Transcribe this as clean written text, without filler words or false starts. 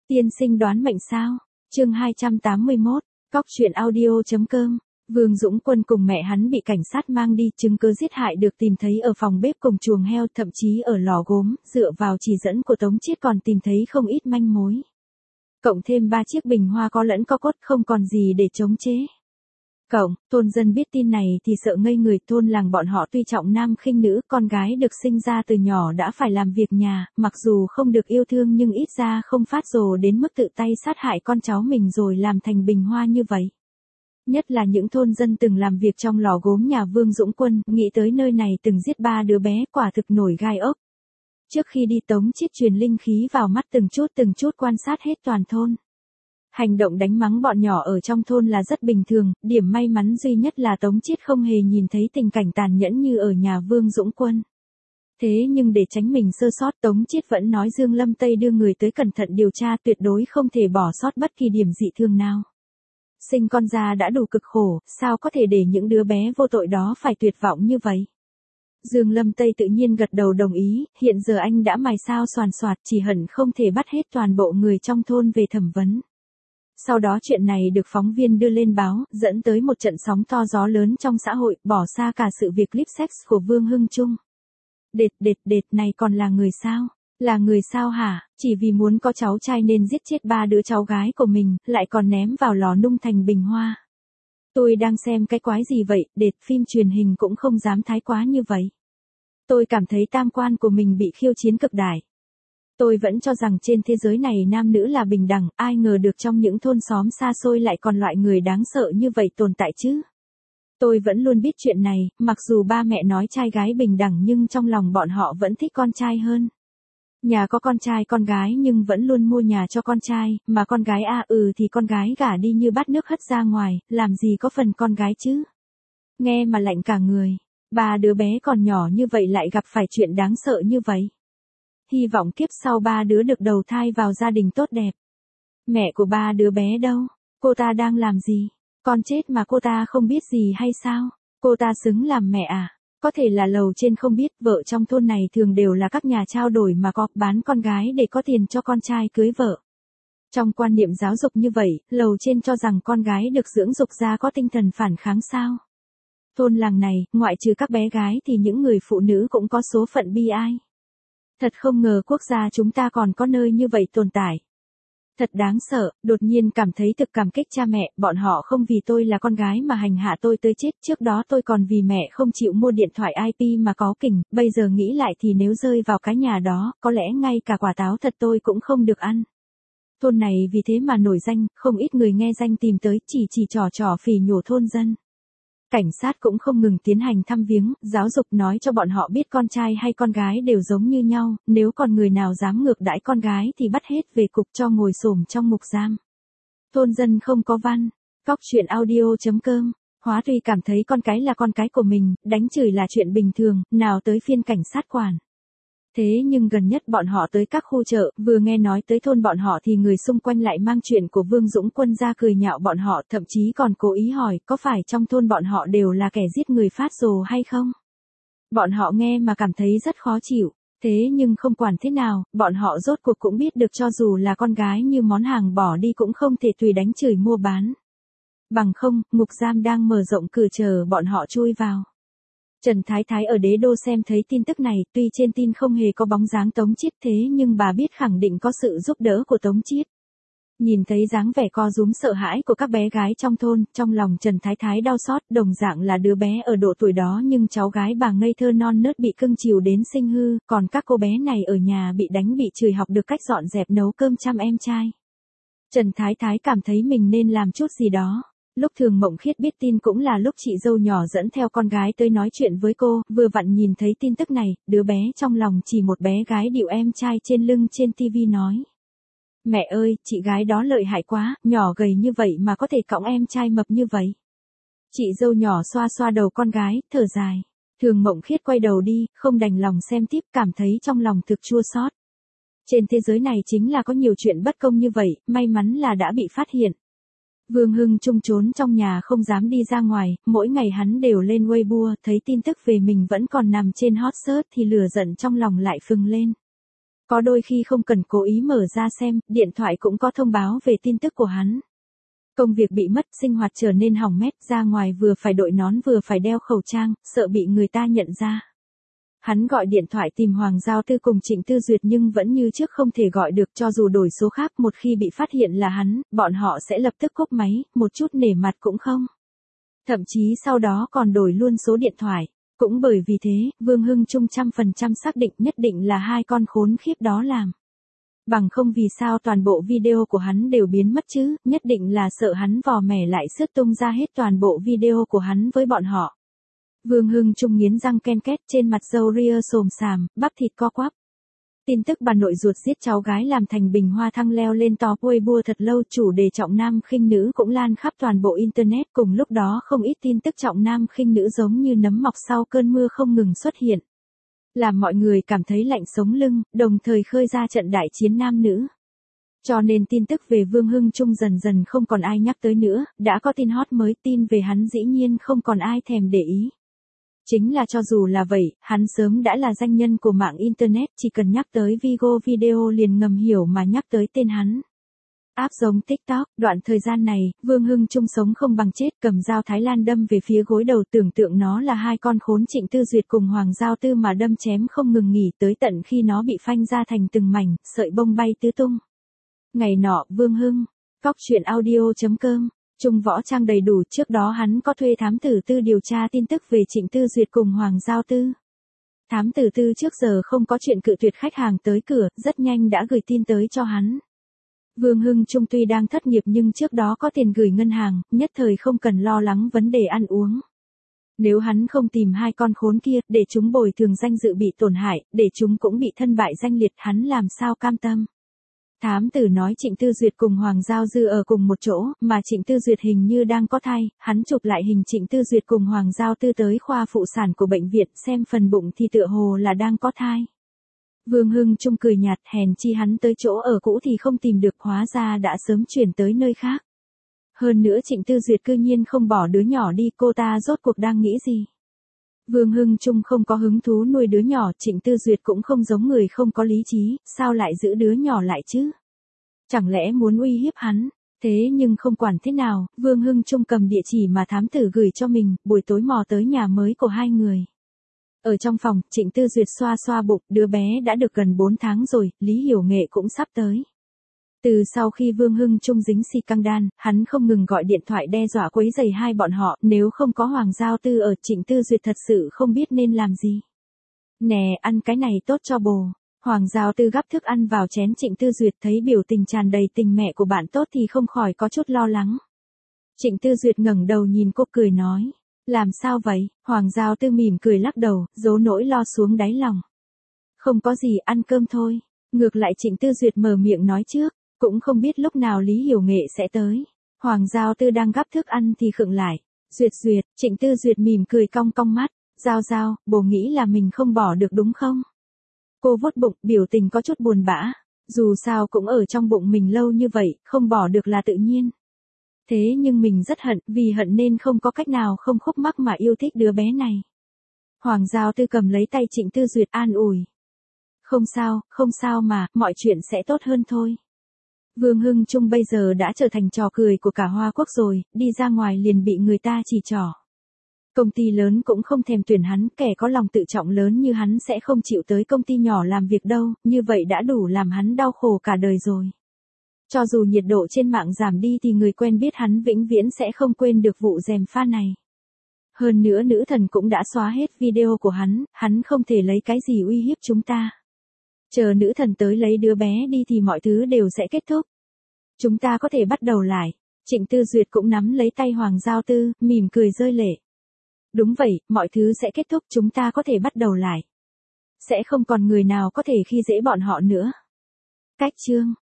Tiên sinh đoán mệnh sao? Chương 281, cóc truyện audio.com. Vương Dũng Quân cùng mẹ hắn bị cảnh sát mang đi, chứng cứ giết hại được tìm thấy ở phòng bếp cùng chuồng heo, thậm chí ở lò gốm, dựa vào chỉ dẫn của Tống Chiết còn tìm thấy không ít manh mối. Cộng thêm 3 chiếc bình hoa có lẫn có cốt, không còn gì để chống chế. Thôn dân biết tin này thì sợ ngây người. Thôn làng bọn họ tuy trọng nam khinh nữ, con gái được sinh ra từ nhỏ đã phải làm việc nhà, mặc dù không được yêu thương nhưng ít ra không phát rồ đến mức tự tay sát hại con cháu mình rồi làm thành bình hoa như vậy. Nhất là những thôn dân từng làm việc trong lò gốm nhà Vương Dũng Quân, nghĩ tới nơi này từng giết 3 đứa bé, quả thực nổi gai ốc. Trước khi đi, Tống Chiết truyền linh khí vào mắt từng chút quan sát hết toàn thôn. Hành động đánh mắng bọn nhỏ ở trong thôn là rất bình thường, điểm may mắn duy nhất là Tống Chiết không hề nhìn thấy tình cảnh tàn nhẫn như ở nhà Vương Dũng Quân. Thế nhưng để tránh mình sơ sót, Tống Chiết vẫn nói Dương Lâm Tây đưa người tới cẩn thận điều tra, tuyệt đối không thể bỏ sót bất kỳ điểm dị thường nào. Sinh con ra đã đủ cực khổ, sao có thể để những đứa bé vô tội đó phải tuyệt vọng như vậy? Dương Lâm Tây tự nhiên gật đầu đồng ý, hiện giờ anh đã mài sao soàn soạt, chỉ hận không thể bắt hết toàn bộ người trong thôn về thẩm vấn. Sau đó chuyện này được phóng viên đưa lên báo, dẫn tới một trận sóng to gió lớn trong xã hội, bỏ xa cả sự việc clip sex của Vương Hưng Trung. Đệt này còn là người sao? Là người sao hả? Chỉ vì muốn có cháu trai nên giết chết 3 đứa cháu gái của mình, lại còn ném vào lò nung thành bình hoa. Tôi đang xem cái quái gì vậy? Phim truyền hình cũng không dám thái quá như vậy. Tôi cảm thấy tam quan của mình bị khiêu chiến cực đại. Tôi vẫn cho rằng trên thế giới này nam nữ là bình đẳng, ai ngờ được trong những thôn xóm xa xôi lại còn loại người đáng sợ như vậy tồn tại chứ. Tôi vẫn luôn biết chuyện này, mặc dù ba mẹ nói trai gái bình đẳng nhưng trong lòng bọn họ vẫn thích con trai hơn. Nhà có con trai con gái nhưng vẫn luôn mua nhà cho con trai, mà con gái thì con gái gả đi như bát nước hất ra ngoài, làm gì có phần con gái chứ. Nghe mà lạnh cả người, 3 đứa bé còn nhỏ như vậy lại gặp phải chuyện đáng sợ như vậy. Hy vọng kiếp sau 3 đứa được đầu thai vào gia đình tốt đẹp. Mẹ của 3 đứa bé đâu? Cô ta đang làm gì? Con chết mà cô ta không biết gì hay sao? Cô ta xứng làm mẹ à? Có thể là lầu trên không biết, vợ trong thôn này thường đều là các nhà trao đổi mà có, bán con gái để có tiền cho con trai cưới vợ. Trong quan niệm giáo dục như vậy, lầu trên cho rằng con gái được dưỡng dục ra có tinh thần phản kháng sao? Thôn làng này, ngoại trừ các bé gái thì những người phụ nữ cũng có số phận bi ai. Thật không ngờ quốc gia chúng ta còn có nơi như vậy tồn tại. Thật đáng sợ, đột nhiên cảm thấy thực cảm kích cha mẹ, bọn họ không vì tôi là con gái mà hành hạ tôi tới chết, trước đó tôi còn vì mẹ không chịu mua điện thoại IP mà cáu kỉnh, bây giờ nghĩ lại thì nếu rơi vào cái nhà đó, có lẽ ngay cả quả táo thật tôi cũng không được ăn. Thôn này vì thế mà nổi danh, không ít người nghe danh tìm tới, chỉ trò phỉ nhổ thôn dân. Cảnh sát cũng không ngừng tiến hành thăm viếng, giáo dục nói cho bọn họ biết con trai hay con gái đều giống như nhau, nếu còn người nào dám ngược đãi con gái thì bắt hết về cục cho ngồi xổm trong ngục giam. Thôn dân không có văn, cóc truyện audio.com, Hóa Tuy cảm thấy con cái là con cái của mình, đánh chửi là chuyện bình thường, nào tới phiên cảnh sát quản. Thế nhưng gần nhất bọn họ tới các khu chợ, vừa nghe nói tới thôn bọn họ thì người xung quanh lại mang chuyện của Vương Dũng Quân ra cười nhạo bọn họ, thậm chí còn cố ý hỏi có phải trong thôn bọn họ đều là kẻ giết người phát rồ hay không. Bọn họ nghe mà cảm thấy rất khó chịu, thế nhưng không quản thế nào, bọn họ rốt cuộc cũng biết được cho dù là con gái như món hàng bỏ đi cũng không thể tùy đánh chửi mua bán. Bằng không, ngục giam đang mở rộng cửa chờ bọn họ chui vào. Trần Thái Thái ở Đế Đô xem thấy tin tức này, tuy trên tin không hề có bóng dáng Tống Chiết thế nhưng bà biết khẳng định có sự giúp đỡ của Tống Chiết. Nhìn thấy dáng vẻ co rúm sợ hãi của các bé gái trong thôn, trong lòng Trần Thái Thái đau xót, đồng dạng là đứa bé ở độ tuổi đó nhưng cháu gái bà ngây thơ non nớt bị cưng chiều đến sinh hư, còn các cô bé này ở nhà bị đánh bị chửi học được cách dọn dẹp nấu cơm chăm em trai. Trần Thái Thái cảm thấy mình nên làm chút gì đó. Lúc Thường Mộng Khiết biết tin cũng là lúc chị dâu nhỏ dẫn theo con gái tới nói chuyện với cô, vừa vặn nhìn thấy tin tức này, đứa bé trong lòng chỉ một bé gái điệu em trai trên lưng trên tivi nói. Mẹ ơi, chị gái đó lợi hại quá, nhỏ gầy như vậy mà có thể cõng em trai mập như vậy. Chị dâu nhỏ xoa xoa đầu con gái, thở dài. Thường Mộng Khiết quay đầu đi, không đành lòng xem tiếp, cảm thấy trong lòng thực chua xót. Trên thế giới này chính là có nhiều chuyện bất công như vậy, may mắn là đã bị phát hiện. Vương Hưng Trung trốn trong nhà không dám đi ra ngoài, mỗi ngày hắn đều lên Weibo, thấy tin tức về mình vẫn còn nằm trên hot search thì lửa giận trong lòng lại phừng lên. Có đôi khi không cần cố ý mở ra xem, điện thoại cũng có thông báo về tin tức của hắn. Công việc bị mất, sinh hoạt trở nên hỏng mét, ra ngoài vừa phải đội nón vừa phải đeo khẩu trang, sợ bị người ta nhận ra. Hắn gọi điện thoại tìm Hoàng Giao Tư cùng Trịnh Tư Duyệt nhưng vẫn như trước không thể gọi được, cho dù đổi số khác, một khi bị phát hiện là hắn, bọn họ sẽ lập tức cúp máy, một chút nể mặt cũng không. Thậm chí sau đó còn đổi luôn số điện thoại. Cũng bởi vì thế, Vương Hưng Trung 100% xác định nhất định là hai con khốn khiếp đó làm. Bằng không vì sao toàn bộ video của hắn đều biến mất chứ, nhất định là sợ hắn vò mẻ lại sướt tung ra hết toàn bộ video của hắn với bọn họ. Vương Hưng Trung nghiến răng ken két, trên mặt râu ria xồm xàm, bắp thịt co quắp. Tin tức bà nội ruột giết cháu gái làm thành bình hoa thăng leo lên top Weibo thật lâu, chủ đề trọng nam khinh nữ cũng lan khắp toàn bộ internet, cùng lúc đó không ít tin tức trọng nam khinh nữ giống như nấm mọc sau cơn mưa không ngừng xuất hiện. Làm mọi người cảm thấy lạnh sống lưng, đồng thời khơi ra trận đại chiến nam nữ. Cho nên tin tức về Vương Hưng Trung dần dần không còn ai nhắc tới nữa, đã có tin hot mới, tin về hắn dĩ nhiên không còn ai thèm để ý. Chính là cho dù là vậy, hắn sớm đã là danh nhân của mạng internet, chỉ cần nhắc tới Vigo Video liền ngầm hiểu mà nhắc tới tên hắn. App giống TikTok, đoạn thời gian này, Vương Hưng Trung sống không bằng chết, cầm dao Thái Lan đâm về phía gối đầu, tưởng tượng nó là hai con khốn Trịnh Tư Duyệt cùng Hoàng Giao Tư mà đâm chém không ngừng nghỉ, tới tận khi nó bị phanh ra thành từng mảnh, sợi bông bay tứ tung. Ngày nọ, Vương Hưng, Cóc Truyện Audio.com, Trung võ trang đầy đủ, trước đó hắn có thuê thám tử Tư điều tra tin tức về Trịnh Tư Duyệt cùng Hoàng Giao Tư. Thám tử Tư trước giờ không có chuyện cự tuyệt khách hàng tới cửa, rất nhanh đã gửi tin tới cho hắn. Vương Hưng Trung tuy đang thất nghiệp nhưng trước đó có tiền gửi ngân hàng, nhất thời không cần lo lắng vấn đề ăn uống. Nếu hắn không tìm hai con khốn kia, để chúng bồi thường danh dự bị tổn hại, để chúng cũng bị thân bại danh liệt, hắn làm sao cam tâm. Thám tử nói Trịnh Tư Duyệt cùng Hoàng Giao Dư ở cùng một chỗ, mà Trịnh Tư Duyệt hình như đang có thai, hắn chụp lại hình Trịnh Tư Duyệt cùng Hoàng Giao Tư tới khoa phụ sản của bệnh viện, xem phần bụng thì tựa hồ là đang có thai. Vương Hưng Trung cười nhạt, hèn chi hắn tới chỗ ở cũ thì không tìm được, hóa ra đã sớm chuyển tới nơi khác. Hơn nữa Trịnh Tư Duyệt cư nhiên không bỏ đứa nhỏ đi, cô ta rốt cuộc đang nghĩ gì? Vương Hưng Trung không có hứng thú nuôi đứa nhỏ, Trịnh Tư Duyệt cũng không giống người không có lý trí, sao lại giữ đứa nhỏ lại chứ? Chẳng lẽ muốn uy hiếp hắn? Thế nhưng không quản thế nào, Vương Hưng Trung cầm địa chỉ mà thám tử gửi cho mình, buổi tối mò tới nhà mới của hai người. Ở trong phòng, Trịnh Tư Duyệt xoa xoa bụng, đứa bé đã được gần 4 tháng rồi, Lý Hiểu Nghệ cũng sắp tới. Từ sau khi Vương Hưng Trung dính xì căng đan, hắn không ngừng gọi điện thoại đe dọa quấy rầy hai bọn họ, nếu không có Hoàng Giao Tư ở, Trịnh Tư Duyệt thật sự không biết nên làm gì. Nè, ăn cái này tốt cho bồ. Hoàng Giao Tư gắp thức ăn vào chén Trịnh Tư Duyệt, thấy biểu tình tràn đầy tình mẹ của bạn tốt thì không khỏi có chút lo lắng. Trịnh Tư Duyệt ngẩng đầu nhìn cô cười nói. Làm sao vậy? Hoàng Giao Tư mỉm cười lắc đầu, giấu nỗi lo xuống đáy lòng. Không có gì, ăn cơm thôi. Ngược lại Trịnh Tư Duyệt mở miệng nói trước, cũng không biết lúc nào Lý Hiểu Nghệ sẽ tới. Hoàng Giao Tư đang gắp thức ăn thì khựng lại. Duyệt Duyệt, Trịnh Tư Duyệt mỉm cười cong cong mắt. Giao Giao, bồ nghĩ là mình không bỏ được đúng không? Cô vuốt bụng, biểu tình có chút buồn bã. Dù sao cũng ở trong bụng mình lâu như vậy, không bỏ được là tự nhiên. Thế nhưng mình rất hận, vì hận nên không có cách nào không khúc mắc mà yêu thích đứa bé này. Hoàng Giao Tư cầm lấy tay Trịnh Tư Duyệt an ủi. Không sao mà, mọi chuyện sẽ tốt hơn thôi. Vương Hưng Trung bây giờ đã trở thành trò cười của cả Hoa Quốc rồi, đi ra ngoài liền bị người ta chỉ trỏ. Công ty lớn cũng không thèm tuyển hắn, kẻ có lòng tự trọng lớn như hắn sẽ không chịu tới công ty nhỏ làm việc đâu, như vậy đã đủ làm hắn đau khổ cả đời rồi. Cho dù nhiệt độ trên mạng giảm đi thì người quen biết hắn vĩnh viễn sẽ không quên được vụ gièm pha này. Hơn nữa nữ thần cũng đã xóa hết video của hắn không thể lấy cái gì uy hiếp chúng ta. Chờ nữ thần tới lấy đứa bé đi thì mọi thứ đều sẽ kết thúc. Chúng ta có thể bắt đầu lại. Trịnh Tư Duyệt cũng nắm lấy tay Hoàng Giao Tư, mỉm cười rơi lệ. Đúng vậy, mọi thứ sẽ kết thúc, chúng ta có thể bắt đầu lại. Sẽ không còn người nào có thể khi dễ bọn họ nữa. Cách chương